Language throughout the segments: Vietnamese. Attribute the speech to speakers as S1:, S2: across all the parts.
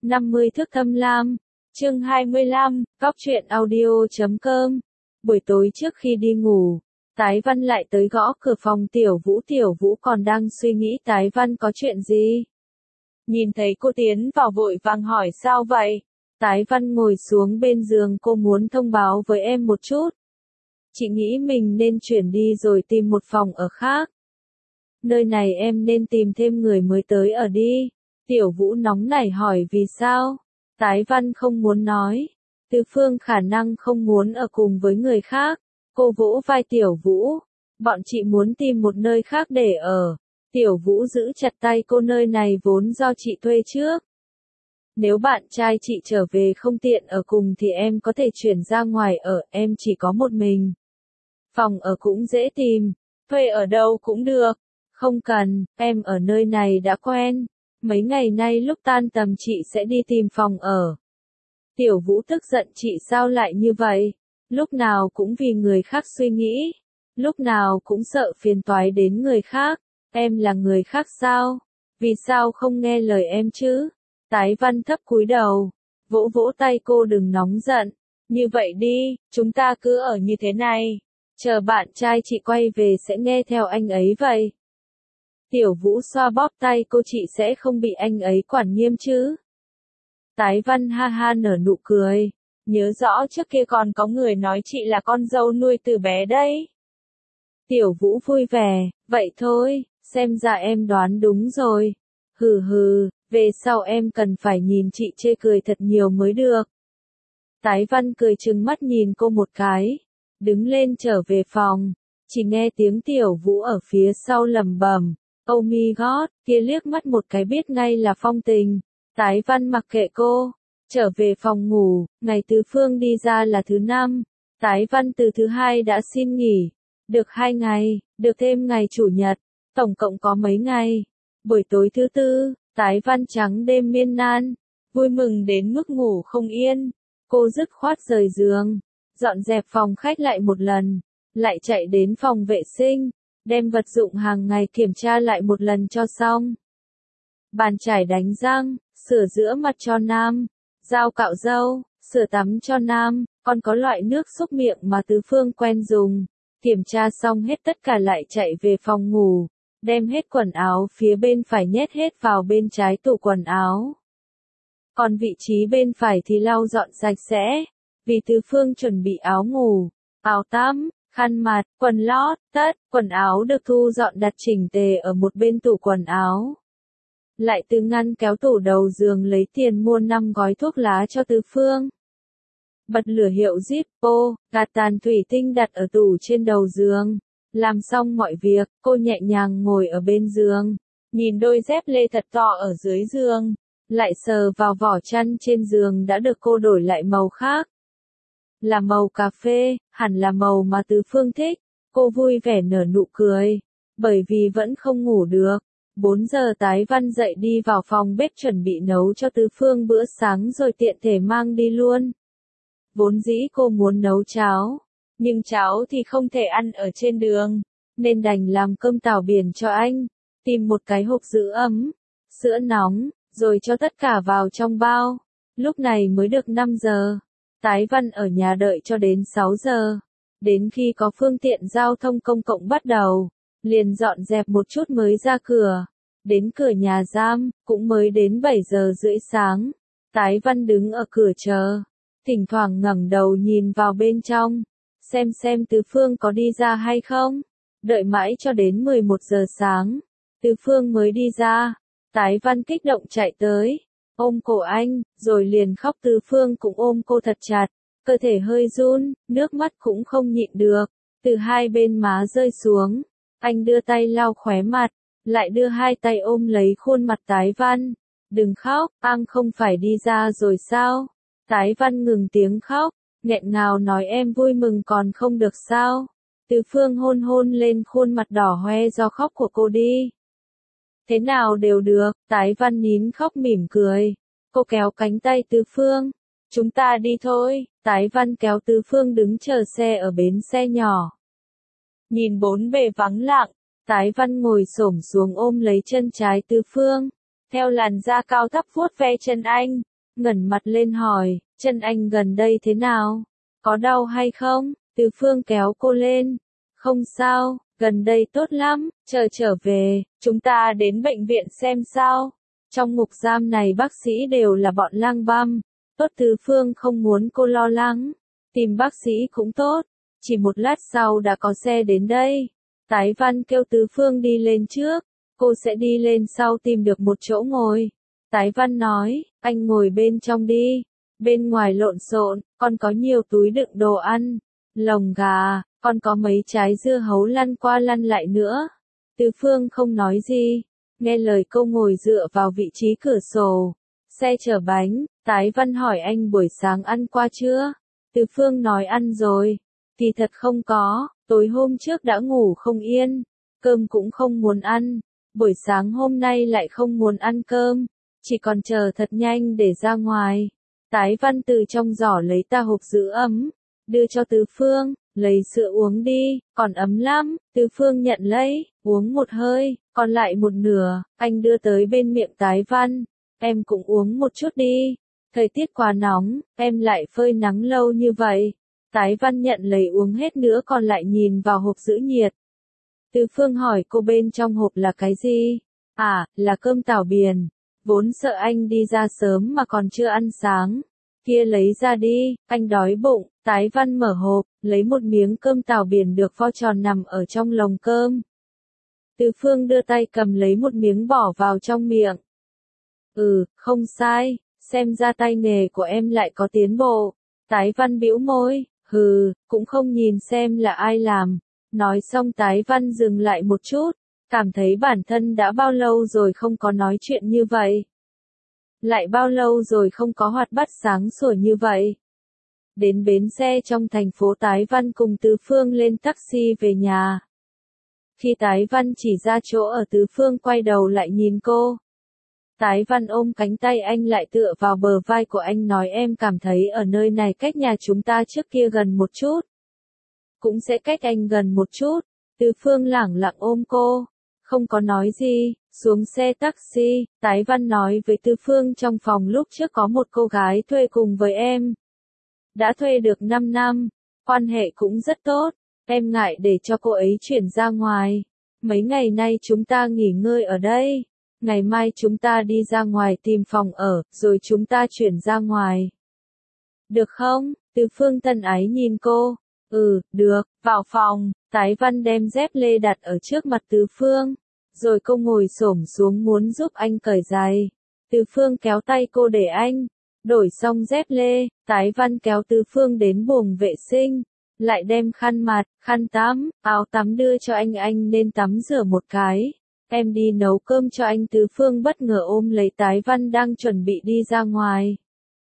S1: 50 thước thâm lam. Chương 25, Góc truyện audio.com. Buổi tối trước khi đi ngủ, Tái Văn lại tới gõ cửa phòng Tiểu Vũ còn đang suy nghĩ Tái Văn có chuyện gì. Nhìn thấy cô tiến vào vội vàng hỏi sao vậy. Tái Văn ngồi xuống bên giường, cô muốn thông báo với em một chút. Chị nghĩ mình nên chuyển đi rồi tìm một phòng ở khác. Nơi này em nên tìm thêm người mới tới ở đi. Tiểu Vũ nóng nảy hỏi vì sao. Tái Văn không muốn nói. Từ Phương khả năng không muốn ở cùng với người khác. Cô vỗ vai Tiểu Vũ. Bọn chị muốn tìm một nơi khác để ở. Tiểu Vũ giữ chặt tay cô, nơi này vốn do chị thuê trước. Nếu bạn trai chị trở về không tiện ở cùng thì em có thể chuyển ra ngoài ở, em chỉ có một mình. Phòng ở cũng dễ tìm, thuê ở đâu cũng được. Không cần, em ở nơi này đã quen. Mấy ngày nay lúc tan tầm chị sẽ đi tìm phòng ở. Tiểu Vũ tức giận, chị sao lại như vậy? Lúc nào cũng vì người khác suy nghĩ. Lúc nào cũng sợ phiền toái đến người khác. Em là người khác sao? Vì sao không nghe lời em chứ? Tái Văn thấp cúi đầu, vỗ vỗ tay cô, đừng nóng giận. Như vậy đi, chúng ta cứ ở như thế này. Chờ bạn trai chị quay về sẽ nghe theo anh ấy vậy. Tiểu Vũ xoa bóp tay cô, chị sẽ không bị anh ấy quản nghiêm chứ? Tái Văn ha ha nở nụ cười. Nhớ rõ trước kia còn có người nói chị là con dâu nuôi từ bé đấy. Tiểu Vũ vui vẻ, vậy thôi, xem ra em đoán đúng rồi. Hừ hừ, về sau em cần phải nhìn chị chê cười thật nhiều mới được. Tái Văn cười trừng mắt nhìn cô một cái, đứng lên trở về phòng, chỉ nghe tiếng Tiểu Vũ ở phía sau lẩm bẩm, oh my god, kia liếc mắt một cái biết ngay là Phong Tình. Tái Văn mặc kệ cô, trở về phòng ngủ, ngày Từ Phương đi ra là thứ 5, Tái Văn từ thứ 2 đã xin nghỉ, được 2 ngày, được thêm ngày Chủ nhật, tổng cộng có mấy ngày. Buổi tối thứ 4, Tái Văn trắng đêm miên nan, vui mừng đến mức ngủ không yên. Cô dứt khoát rời giường, dọn dẹp phòng khách lại một lần, lại chạy đến phòng vệ sinh, đem vật dụng hàng ngày kiểm tra lại một lần cho xong. Bàn chải đánh răng, sửa rửa mặt cho nam, dao cạo râu, sửa tắm cho nam, còn có loại nước xúc miệng mà Từ Phương quen dùng. Kiểm tra xong hết tất cả lại chạy về phòng ngủ, đem hết quần áo phía bên phải nhét hết vào bên trái tủ quần áo. Còn vị trí bên phải thì lau dọn sạch sẽ, vì Từ Phương chuẩn bị áo ngủ, áo tắm, khăn mặt, quần lót, tất, quần áo được thu dọn đặt chỉnh tề ở một bên tủ quần áo. Lại từ ngăn kéo tủ đầu giường lấy tiền mua 5 gói thuốc lá cho Từ Phương. Bật lửa hiệu Zippo, gạt tàn thủy tinh đặt ở tủ trên đầu giường. Làm xong mọi việc, cô nhẹ nhàng ngồi ở bên giường, nhìn đôi dép lê thật to ở dưới giường, lại sờ vào vỏ chăn trên giường đã được cô đổi lại màu khác. Là màu cà phê, hẳn là màu mà Từ Phương thích. Cô vui vẻ nở nụ cười, bởi vì vẫn không ngủ được. 4 giờ Tái Văn dậy đi vào phòng bếp chuẩn bị nấu cho Từ Phương bữa sáng rồi tiện thể mang đi luôn. Vốn dĩ cô muốn nấu cháo, nhưng cháo thì không thể ăn ở trên đường, nên đành làm cơm tảo biển cho anh, tìm một cái hộp giữ ấm, sữa nóng, rồi cho tất cả vào trong bao. Lúc này mới được 5 giờ, Tái Văn ở nhà đợi cho đến 6 giờ, đến khi có phương tiện giao thông công cộng bắt đầu, liền dọn dẹp một chút mới ra cửa. Đến cửa nhà giam, cũng mới đến 7 giờ rưỡi sáng, Tái Văn đứng ở cửa chờ, thỉnh thoảng ngẩng đầu nhìn vào bên trong, xem Từ Phương có đi ra hay không. Đợi mãi cho đến 11 giờ sáng, Từ Phương mới đi ra. Tái Văn kích động chạy tới, ôm cổ anh, rồi liền khóc. Từ Phương cũng ôm cô thật chặt, cơ thể hơi run, nước mắt cũng không nhịn được, từ hai bên má rơi xuống. Anh đưa tay lau khóe mặt, lại đưa hai tay ôm lấy khuôn mặt Tái Văn. Đừng khóc, anh không phải đi ra rồi sao? Tái Văn ngừng tiếng khóc, nghẹn ngào nói em vui mừng còn không được sao? Từ Phương hôn hôn lên khuôn mặt đỏ hoe do khóc của cô đi. Thế nào đều được, Tái Văn nín khóc mỉm cười. Cô kéo cánh tay Từ Phương. Chúng ta đi thôi. Tái Văn kéo Từ Phương đứng chờ xe ở bến xe nhỏ. Nhìn bốn bề vắng lặng, Tái Văn ngồi xổm xuống ôm lấy chân trái Từ Phương. Theo làn da cao thấp vuốt ve chân anh, ngẩng mặt lên hỏi, chân anh gần đây thế nào? Có đau hay không? Từ Phương kéo cô lên. Không sao, gần đây tốt lắm, chờ trở về, chúng ta đến bệnh viện xem sao. Trong ngục giam này bác sĩ đều là bọn lang băm. Tốt, Từ Phương không muốn cô lo lắng. Tìm bác sĩ cũng tốt. Chỉ một lát sau đã có xe đến đây. Tái Văn kêu Từ Phương đi lên trước. Cô sẽ đi lên sau tìm được một chỗ ngồi. Tái Văn nói, anh ngồi bên trong đi. Bên ngoài lộn xộn, còn có nhiều túi đựng đồ ăn. Lồng gà, còn có mấy trái dưa hấu lăn qua lăn lại nữa. Từ Phương không nói gì. Nghe lời cô ngồi dựa vào vị trí cửa sổ. Xe chở bánh, Tái Văn hỏi anh buổi sáng ăn qua chưa? Từ Phương nói ăn rồi. Kỳ thật không có, tối hôm trước đã ngủ không yên. Cơm cũng không muốn ăn. Buổi sáng hôm nay lại không muốn ăn cơm. Chỉ còn chờ thật nhanh để ra ngoài. Tái Văn từ trong giỏ lấy ta hộp giữ ấm. Đưa cho Từ Phương, lấy sữa uống đi, còn ấm lắm. Từ Phương nhận lấy, uống một hơi, còn lại một nửa. Anh đưa tới bên miệng Tái Văn. Em cũng uống một chút đi. Thời tiết quá nóng, em lại phơi nắng lâu như vậy. Tái Văn nhận lấy uống hết nữa còn lại nhìn vào hộp giữ nhiệt. Từ Phương hỏi cô bên trong hộp là cái gì? À, là cơm tảo biển. Vốn sợ anh đi ra sớm mà còn chưa ăn sáng. Kia lấy ra đi, anh đói bụng. Tái Văn mở hộp, lấy một miếng cơm tảo biển được vo tròn nằm ở trong lồng cơm. Từ Phương đưa tay cầm lấy một miếng bỏ vào trong miệng. Không sai, xem ra tay nghề của em lại có tiến bộ. Tái Văn bĩu môi, cũng không nhìn xem là ai làm. Nói xong Tái Văn dừng lại một chút, cảm thấy bản thân đã bao lâu rồi không có nói chuyện như vậy. Lại bao lâu rồi không có hoạt bát sáng sủa như vậy. Đến bến xe trong thành phố, Tái Văn cùng Từ Phương lên taxi về nhà. Khi Tái Văn chỉ ra chỗ ở, Từ Phương quay đầu lại nhìn cô. Tái Văn ôm cánh tay anh lại tựa vào bờ vai của anh nói, em cảm thấy ở nơi này cách nhà chúng ta trước kia gần một chút. Cũng sẽ cách anh gần một chút. Từ Phương lẳng lặng ôm cô. Không có nói gì. Xuống xe taxi, Tái Văn nói với Từ Phương, trong phòng lúc trước có một cô gái thuê cùng với em. Đã thuê được 5 năm. Quan hệ cũng rất tốt. Em ngại để cho cô ấy chuyển ra ngoài. Mấy ngày nay chúng ta nghỉ ngơi ở đây. Ngày mai chúng ta đi ra ngoài tìm phòng ở, rồi chúng ta chuyển ra ngoài. Được không? Từ Phương tân ái nhìn cô. Được. Vào phòng, Tái Văn đem dép lê đặt ở trước mặt Từ Phương. Rồi cô ngồi xổm xuống muốn giúp anh cởi giày. Từ Phương kéo tay cô để anh. Đổi xong dép lê, Tái Văn kéo Từ Phương đến buồng vệ sinh. Lại đem khăn mặt, khăn tắm, áo tắm đưa cho anh nên tắm rửa một cái. Em đi nấu cơm cho anh. Từ Phương bất ngờ ôm lấy Tái Văn đang chuẩn bị đi ra ngoài.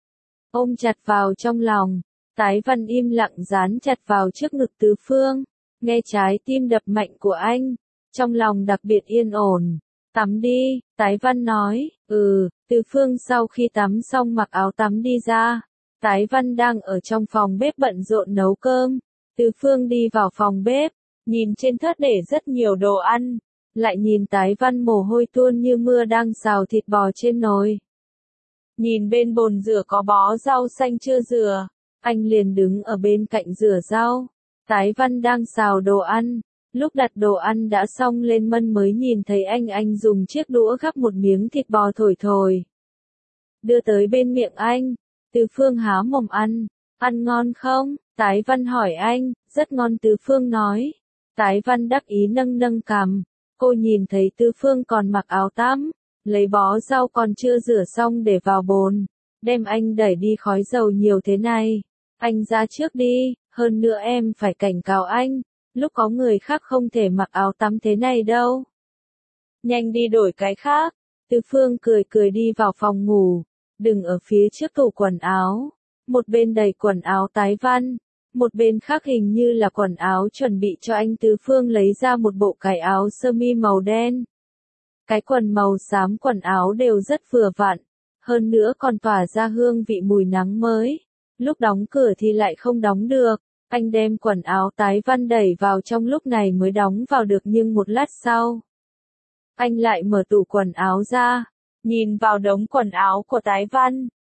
S1: Ôm chặt vào trong lòng. Tái Văn im lặng dán chặt vào trước ngực Từ Phương. Nghe trái tim đập mạnh của anh. Trong lòng đặc biệt yên ổn. Tắm đi, Tái Văn nói. Từ Phương sau khi tắm xong mặc áo tắm đi ra. Tái Văn đang ở trong phòng bếp bận rộn nấu cơm. Từ Phương đi vào phòng bếp. Nhìn trên thớt để rất nhiều đồ ăn. Lại nhìn Tái Văn mồ hôi tuôn như mưa đang xào thịt bò trên nồi. Nhìn bên bồn rửa có bó rau xanh chưa rửa. Anh liền đứng ở bên cạnh rửa rau. Tái Văn đang xào đồ ăn. Lúc đặt đồ ăn đã xong lên mâm mới nhìn thấy anh dùng chiếc đũa gắp một miếng thịt bò thổi thổi. Đưa tới bên miệng anh. Từ Phương há mồm ăn. Ăn ngon không? Tái Văn hỏi anh. Rất ngon, Từ Phương nói. Tái Văn đắc ý nâng nâng cằm. Cô nhìn thấy Từ Phương còn mặc áo tắm. Lấy bó rau còn chưa rửa xong để vào bồn. Đem anh đẩy đi, khói dầu nhiều thế này. Anh ra trước đi, hơn nữa em phải cảnh cáo anh. Lúc có người khác không thể mặc áo tắm thế này đâu. Nhanh đi đổi cái khác. Từ Phương cười cười đi vào phòng ngủ. Đừng ở phía trước tủ quần áo. Một bên đầy quần áo Tái Văn. Một bên khác hình như là quần áo chuẩn bị cho anh. Từ Phương lấy ra một bộ cái áo sơ mi màu đen. Cái quần màu xám, quần áo đều rất vừa vặn. Hơn nữa còn tỏa ra hương vị mùi nắng mới. Lúc đóng cửa thì lại không đóng được. Anh đem quần áo Tái Văn đẩy vào trong, lúc này mới đóng vào được, nhưng một lát sau. Anh lại mở tủ quần áo ra. Nhìn vào đống quần áo của Tái Văn.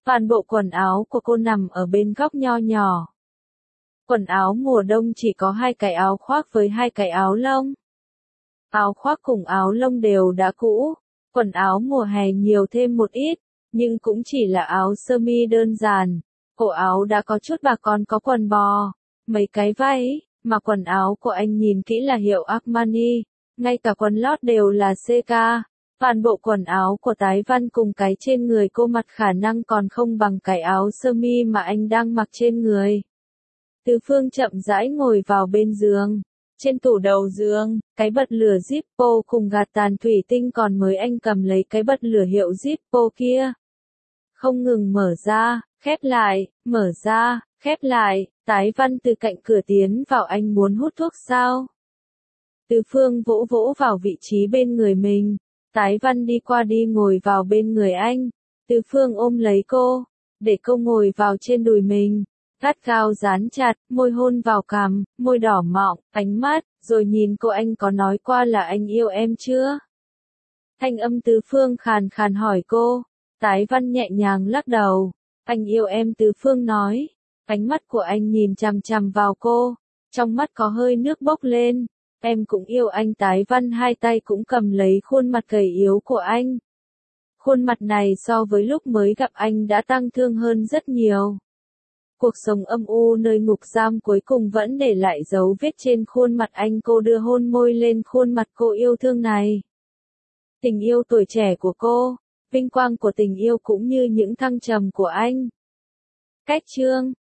S1: Toàn bộ quần áo của cô nằm ở bên góc nho nhỏ. Quần áo mùa đông chỉ có 2 cái áo khoác với 2 cái áo lông. Áo khoác cùng áo lông đều đã cũ, quần áo mùa hè nhiều thêm một ít, nhưng cũng chỉ là áo sơ mi đơn giản. Cổ áo đã có chút bạc còn có quần bò, mấy cái váy, mà quần áo của anh nhìn kỹ là hiệu Armani, ngay cả quần lót đều là CK. Toàn bộ quần áo của Tái Văn cùng cái trên người cô mặc khả năng còn không bằng cái áo sơ mi mà anh đang mặc trên người. Từ Phương chậm rãi ngồi vào bên giường. Trên tủ đầu giường, cái bật lửa Zippo cùng gạt tàn thủy tinh còn mới anh cầm lấy cái bật lửa hiệu Zippo kia. Không ngừng mở ra, khép lại, mở ra, khép lại, Tái Văn từ cạnh cửa tiến vào. Anh muốn hút thuốc sao? Từ Phương vỗ vỗ vào vị trí bên người mình. Tái Văn đi qua đi ngồi vào bên người anh. Từ Phương ôm lấy cô, để cô ngồi vào trên đùi mình. Gắt gao dán chặt, môi hôn vào cằm, môi đỏ mọng, ánh mắt, rồi nhìn cô. Anh có nói qua là anh yêu em chưa? Thanh âm Từ Phương khàn khàn hỏi cô. Tái Văn nhẹ nhàng lắc đầu. Anh yêu em, Từ Phương nói. Ánh mắt của anh nhìn chằm chằm vào cô. Trong mắt có hơi nước bốc lên. Em cũng yêu anh. Tái Văn hai tay cũng cầm lấy khuôn mặt gầy yếu của anh. Khuôn mặt này so với lúc mới gặp anh đã tăng thương hơn rất nhiều. Cuộc sống âm u nơi ngục giam cuối cùng vẫn để lại dấu vết trên khuôn mặt anh. Cô đưa hôn môi lên khuôn mặt cô yêu thương này. Tình yêu tuổi trẻ của cô, vinh quang của tình yêu cũng như những thăng trầm của anh. Cách chương